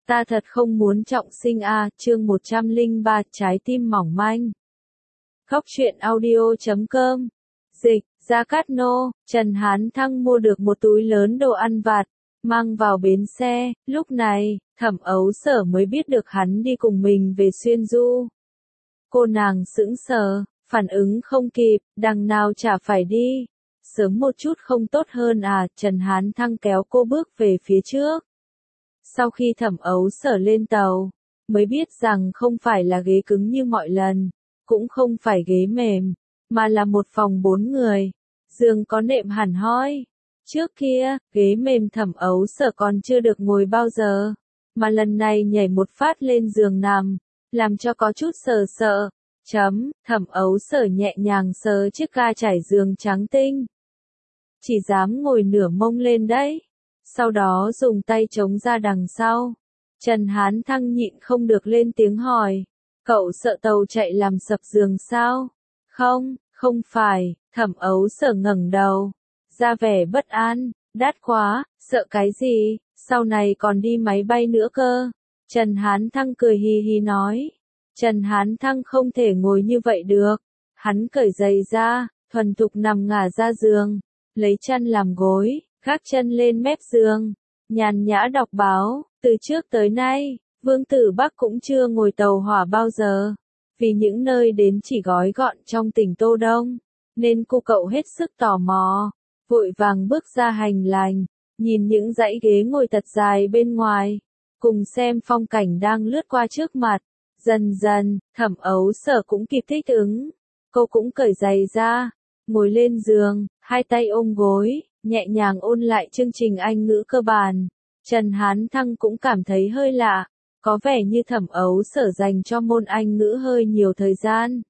Ta thật không muốn trọng sinh à, chương 103, trái tim mỏng manh. Khóc chuyện audio.com. Dịch, Gia Cát Nô, Trần Hán Thăng mua được một túi lớn đồ ăn vặt, mang vào bến xe, lúc này, Thẩm Ấu Sở mới biết được hắn đi cùng mình về Xuyên Du. Cô nàng sững sờ, phản ứng không kịp, đằng nào chả phải đi. Sớm một chút không tốt hơn à, Trần Hán Thăng kéo cô bước về phía trước. Sau khi Thẩm Ấu Sở lên tàu, mới biết rằng không phải là ghế cứng như mọi lần, cũng không phải ghế mềm, mà là một phòng 4 người, giường có nệm hẳn hoi. Trước kia, ghế mềm Thẩm Ấu Sở còn chưa được ngồi bao giờ, mà lần này nhảy một phát lên giường nằm, làm cho có chút sợ. Thẩm Ấu Sở nhẹ nhàng sờ chiếc ga trải giường trắng tinh. Chỉ dám ngồi nửa mông lên đấy. Sau đó dùng tay chống ra đằng sau. Trần Hán Thăng nhịn không được lên tiếng hỏi. Cậu sợ tàu chạy làm sập giường sao? Không phải, Thẩm Ấu Sở ngẩng đầu. Ra vẻ bất an, đắt quá, sợ cái gì, sau này còn đi máy bay nữa cơ. Trần Hán Thăng cười hì hì nói. Trần Hán Thăng không thể ngồi như vậy được. Hắn cởi giày ra, thuần thục nằm ngả ra giường, lấy chăn làm gối. Gác chân lên mép giường, nhàn nhã đọc báo. Từ trước tới nay, Vương Tử Bắc cũng chưa ngồi tàu hỏa bao giờ, vì những nơi đến chỉ gói gọn trong tỉnh Tô Đông, nên cô cậu hết sức tò mò, vội vàng bước ra hành lang, nhìn những dãy ghế ngồi thật dài bên ngoài, cùng xem phong cảnh đang lướt qua trước mặt. Dần dần, Thẩm Ấu Sở cũng kịp thích ứng, cô cũng cởi giày ra, ngồi lên giường, hai tay ôm gối, nhẹ nhàng ôn lại chương trình Anh ngữ cơ bản. Trần Hán Thăng cũng cảm thấy hơi lạ, có vẻ như Thẩm Ấu Sở dành cho môn Anh ngữ hơi nhiều thời gian.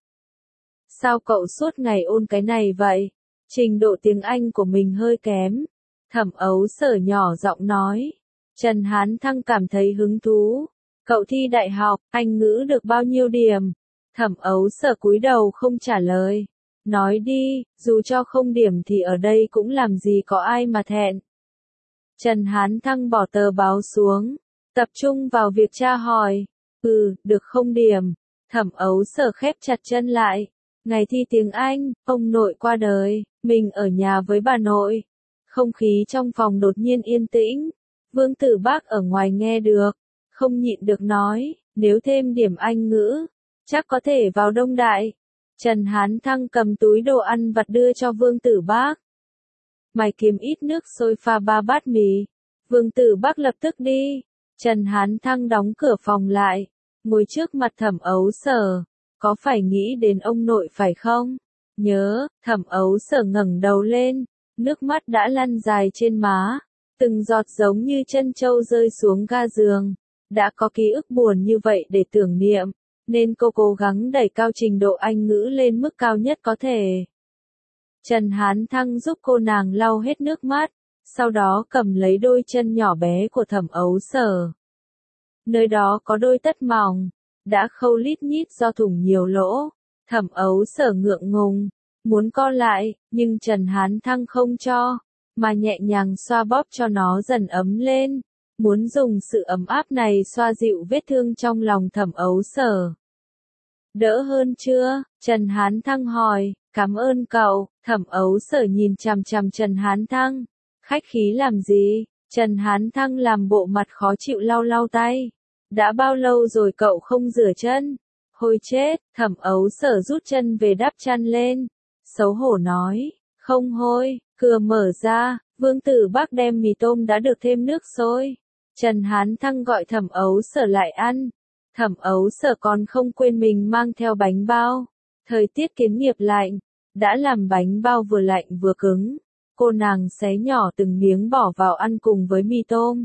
Sao cậu suốt ngày ôn cái này vậy? Trình độ tiếng Anh của mình hơi kém. Thẩm Ấu Sở nhỏ giọng nói. Trần Hán Thăng cảm thấy hứng thú. Cậu thi đại học, Anh ngữ được bao nhiêu điểm? Thẩm Ấu Sở cúi đầu không trả lời. Nói đi, dù cho không điểm thì ở đây cũng làm gì có ai mà thẹn. Trần Hán Thăng bỏ tờ báo xuống, tập trung vào việc tra hỏi. Được không điểm. Thẩm Ấu Sở khép chặt chân lại. Ngày thi tiếng Anh, ông nội qua đời, mình ở nhà với bà nội. Không khí trong phòng đột nhiên yên tĩnh. Vương Tử Bắc ở ngoài nghe được, không nhịn được nói, nếu thêm điểm Anh ngữ, chắc có thể vào Đông Đại. Trần Hán Thăng cầm túi đồ ăn vặt đưa cho Vương Tử Bắc. Mày kiếm ít nước sôi pha 3 bát mì. Vương Tử Bắc lập tức đi. Trần Hán Thăng đóng cửa phòng lại, ngồi trước mặt Thẩm Ấu Sở. Có phải nghĩ đến ông nội phải không? Nhớ. Thẩm Ấu Sở ngẩng đầu lên, nước mắt đã lăn dài trên má, từng giọt giống như chân trâu rơi xuống ga giường. Đã có ký ức buồn như vậy để tưởng niệm, nên cô cố gắng đẩy cao trình độ Anh ngữ lên mức cao nhất có thể. Trần Hán Thăng giúp cô nàng lau hết nước mắt, sau đó cầm lấy đôi chân nhỏ bé của Thẩm Ấu Sở. Nơi đó có đôi tất mỏng, đã khâu lít nhít do thủng nhiều lỗ. Thẩm Ấu Sở ngượng ngùng, muốn co lại, nhưng Trần Hán Thăng không cho, mà nhẹ nhàng xoa bóp cho nó dần ấm lên. Muốn dùng sự ấm áp này xoa dịu vết thương trong lòng Thẩm Ấu Sở. Đỡ hơn chưa? Trần Hán Thăng hỏi. Cảm ơn cậu. Thẩm Ấu Sở nhìn chằm chằm Trần Hán Thăng. Khách khí làm gì? Trần Hán Thăng làm bộ mặt khó chịu lau tay. Đã bao lâu rồi cậu không rửa chân? Hôi chết. Thẩm Ấu Sở rút chân về đắp chăn lên. Xấu hổ nói. Không hôi. Cửa mở ra, Vương Tử Bắc đem mì tôm đã được thêm nước sôi. Trần Hán Thăng gọi Thẩm Ấu Sở lại ăn. Thẩm Ấu Sở còn không quên mình mang theo bánh bao. Thời tiết kiến nghiệp lạnh, đã làm bánh bao vừa lạnh vừa cứng. Cô nàng xé nhỏ từng miếng bỏ vào ăn cùng với mì tôm.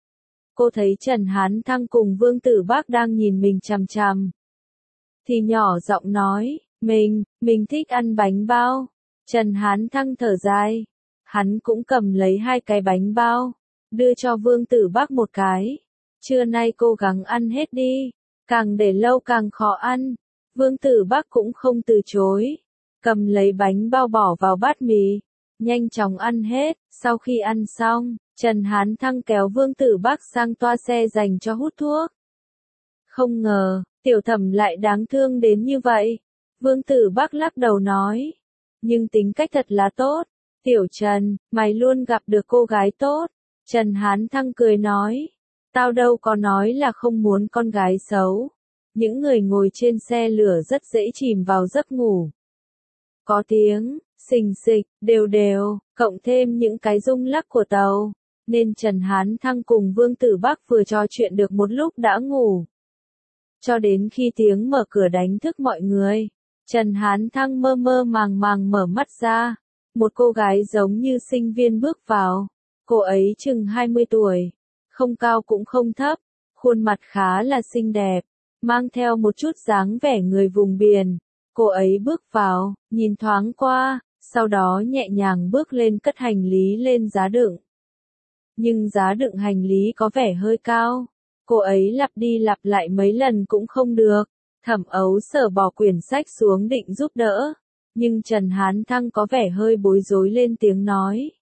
Cô thấy Trần Hán Thăng cùng Vương Tử Bắc đang nhìn mình chằm chằm, thì nhỏ giọng nói, mình thích ăn bánh bao. Trần Hán Thăng thở dài. Hắn cũng cầm lấy 2 cái bánh bao, đưa cho Vương Tử Bắc một cái. Trưa nay cố gắng ăn hết đi, càng để lâu càng khó ăn. Vương Tử Bắc cũng không từ chối, cầm lấy bánh bao bỏ vào bát mì, nhanh chóng ăn hết. Sau khi ăn xong, Trần Hán Thăng kéo Vương Tử Bắc sang toa xe dành cho hút thuốc. Không ngờ, Tiểu Thẩm lại đáng thương đến như vậy. Vương Tử Bắc lắc đầu nói. Nhưng tính cách thật là tốt. Tiểu Trần, mày luôn gặp được cô gái tốt. Trần Hán Thăng cười nói. Tao đâu có nói là không muốn con gái xấu. Những người ngồi trên xe lửa rất dễ chìm vào giấc ngủ. Có tiếng, xình xịch, đều đều, cộng thêm những cái rung lắc của tàu. Nên Trần Hán Thăng cùng Vương Tử Bắc vừa trò chuyện được một lúc đã ngủ. Cho đến khi tiếng mở cửa đánh thức mọi người, Trần Hán Thăng mơ mơ màng màng mở mắt ra. Một cô gái giống như sinh viên bước vào. Cô ấy chừng 20 tuổi, không cao cũng không thấp, khuôn mặt khá là xinh đẹp, mang theo một chút dáng vẻ người vùng biển. Cô ấy bước vào, nhìn thoáng qua, sau đó nhẹ nhàng bước lên cất hành lý lên giá đựng. Nhưng giá đựng hành lý có vẻ hơi cao. Cô ấy lặp đi lặp lại mấy lần cũng không được. Thẩm Ấu Sở bỏ quyển sách xuống định giúp đỡ. Nhưng Trần Hán Thăng có vẻ hơi bối rối lên tiếng nói.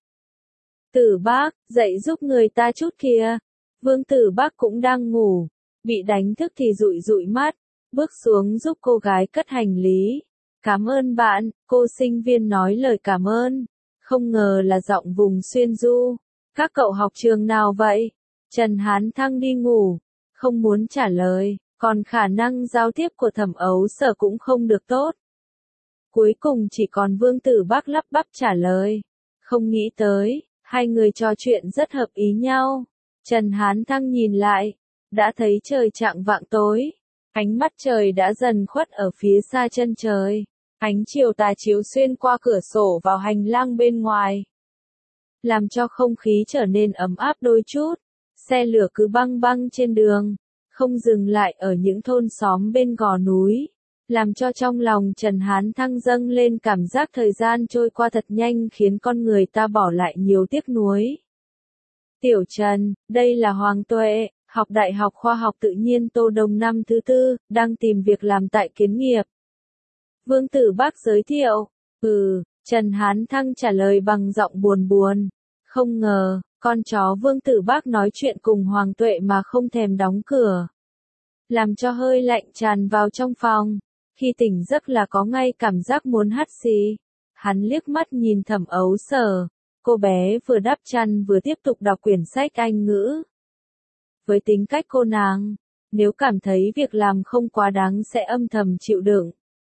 Tử Bác, dậy giúp người ta chút kìa. Vương Tử Bác cũng đang ngủ. Bị đánh thức thì dụi dụi mắt. Bước xuống giúp cô gái cất hành lý. Cảm ơn bạn, cô sinh viên nói lời cảm ơn. Không ngờ là giọng vùng xuyên du. Các cậu học trường nào vậy? Trần Hán Thăng đi ngủ. Không muốn trả lời. Còn khả năng giao tiếp của Thẩm Ấu Sở cũng không được tốt. Cuối cùng chỉ còn Vương Tử Bắc lắp bắp trả lời. Không nghĩ tới, hai người trò chuyện rất hợp ý nhau. Trần Hán Thăng nhìn lại, đã thấy trời chạng vạng tối. Ánh mắt trời đã dần khuất ở phía xa chân trời. Ánh chiều tà chiếu xuyên qua cửa sổ vào hành lang bên ngoài. Làm cho không khí trở nên ấm áp đôi chút. Xe lửa cứ băng băng trên đường, không dừng lại ở những thôn xóm bên gò núi. Làm cho trong lòng Trần Hán Thăng dâng lên cảm giác thời gian trôi qua thật nhanh khiến con người ta bỏ lại nhiều tiếc nuối. Tiểu Trần, đây là Hoàng Tuệ, học Đại học Khoa học Tự nhiên Tô Đông năm thứ 4, đang tìm việc làm tại Kiến Nghiệp. Vương Tử Bắc giới thiệu. Trần Hán Thăng trả lời bằng giọng buồn buồn. Không ngờ, con chó Vương Tử Bắc nói chuyện cùng Hoàng Tuệ mà không thèm đóng cửa. Làm cho hơi lạnh tràn vào trong phòng. Khi tỉnh giấc là có ngay cảm giác muốn hắt xì. Hắn liếc mắt nhìn Thẩm Ấu Sở. Cô bé vừa đắp chăn vừa tiếp tục đọc quyển sách Anh ngữ. Với tính cách cô nàng, nếu cảm thấy việc làm không quá đáng sẽ âm thầm chịu đựng.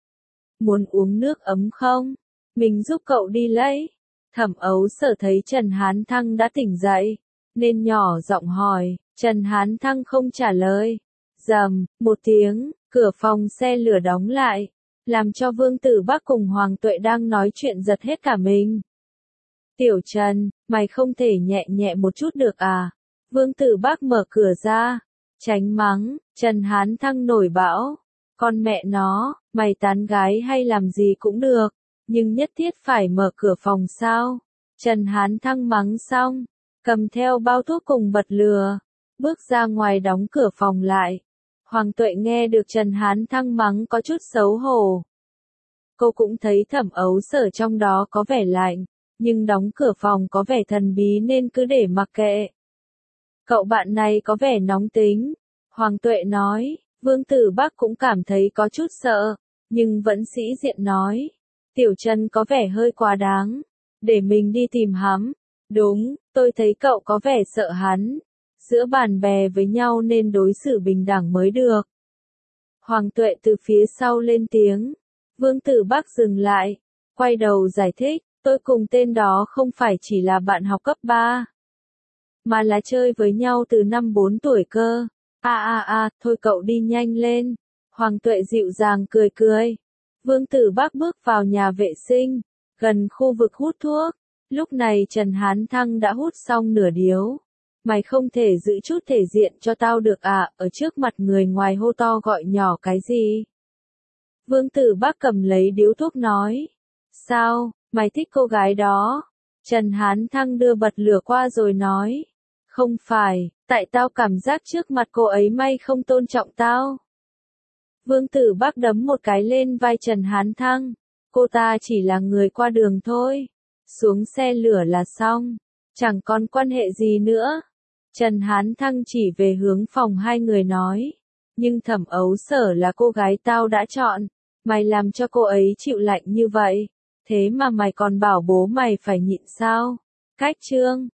Muốn uống nước ấm không? Mình giúp cậu đi lấy. Thẩm Ấu Sở thấy Trần Hán Thăng đã tỉnh dậy, nên nhỏ giọng hỏi. Trần Hán Thăng không trả lời. Rầm, một tiếng, cửa phòng xe lửa đóng lại, làm cho Vương Tử Bắc cùng Hoàng Tuệ đang nói chuyện giật hết cả mình. Tiểu Trần, mày không thể nhẹ nhẹ một chút được à? Vương Tử Bắc mở cửa ra, tránh mắng. Trần Hán Thăng nổi bão. Con mẹ nó, mày tán gái hay làm gì cũng được, nhưng nhất thiết phải mở cửa phòng sao? Trần Hán Thăng mắng xong, cầm theo bao thuốc cùng bật lửa, bước ra ngoài đóng cửa phòng lại. Hoàng Tuệ nghe được Trần Hán Thăng mắng có chút xấu hổ. Cô cũng thấy Thẩm Ấu Sở trong đó có vẻ lạnh, nhưng đóng cửa phòng có vẻ thần bí nên cứ để mặc kệ. Cậu bạn này có vẻ nóng tính, Hoàng Tuệ nói. Vương Tử Bắc cũng cảm thấy có chút sợ, nhưng vẫn sĩ diện nói. Tiểu Trần có vẻ hơi quá đáng, để mình đi tìm hắn. Đúng, tôi thấy cậu có vẻ sợ hắn. Giữa bạn bè với nhau nên đối xử bình đẳng mới được. Hoàng Tuệ từ phía sau lên tiếng. Vương Tử Bắc dừng lại, quay đầu giải thích. Tôi cùng tên đó không phải chỉ là bạn học cấp 3, mà là chơi với nhau từ năm 4 tuổi cơ. Thôi cậu đi nhanh lên. Hoàng Tuệ dịu dàng cười cười. Vương Tử Bắc bước vào nhà vệ sinh, gần khu vực hút thuốc. Lúc này Trần Hán Thăng đã hút xong nửa điếu. Mày không thể giữ chút thể diện cho tao được à, ở trước mặt người ngoài hô to gọi nhỏ cái gì? Vương Tử Bắc cầm lấy điếu thuốc nói. Sao, mày thích cô gái đó? Trần Hán Thăng đưa bật lửa qua rồi nói. Không phải, tại tao cảm giác trước mặt cô ấy may không tôn trọng tao. Vương Tử Bắc đấm một cái lên vai Trần Hán Thăng. Cô ta chỉ là người qua đường thôi. Xuống xe lửa là xong. Chẳng còn quan hệ gì nữa. Trần Hán Thăng chỉ về hướng phòng hai người nói. Nhưng Thẩm Ấu Sở là cô gái tao đã chọn. Mày làm cho cô ấy chịu lạnh như vậy. Thế mà mày còn bảo bố mày phải nhịn sao? Cách chương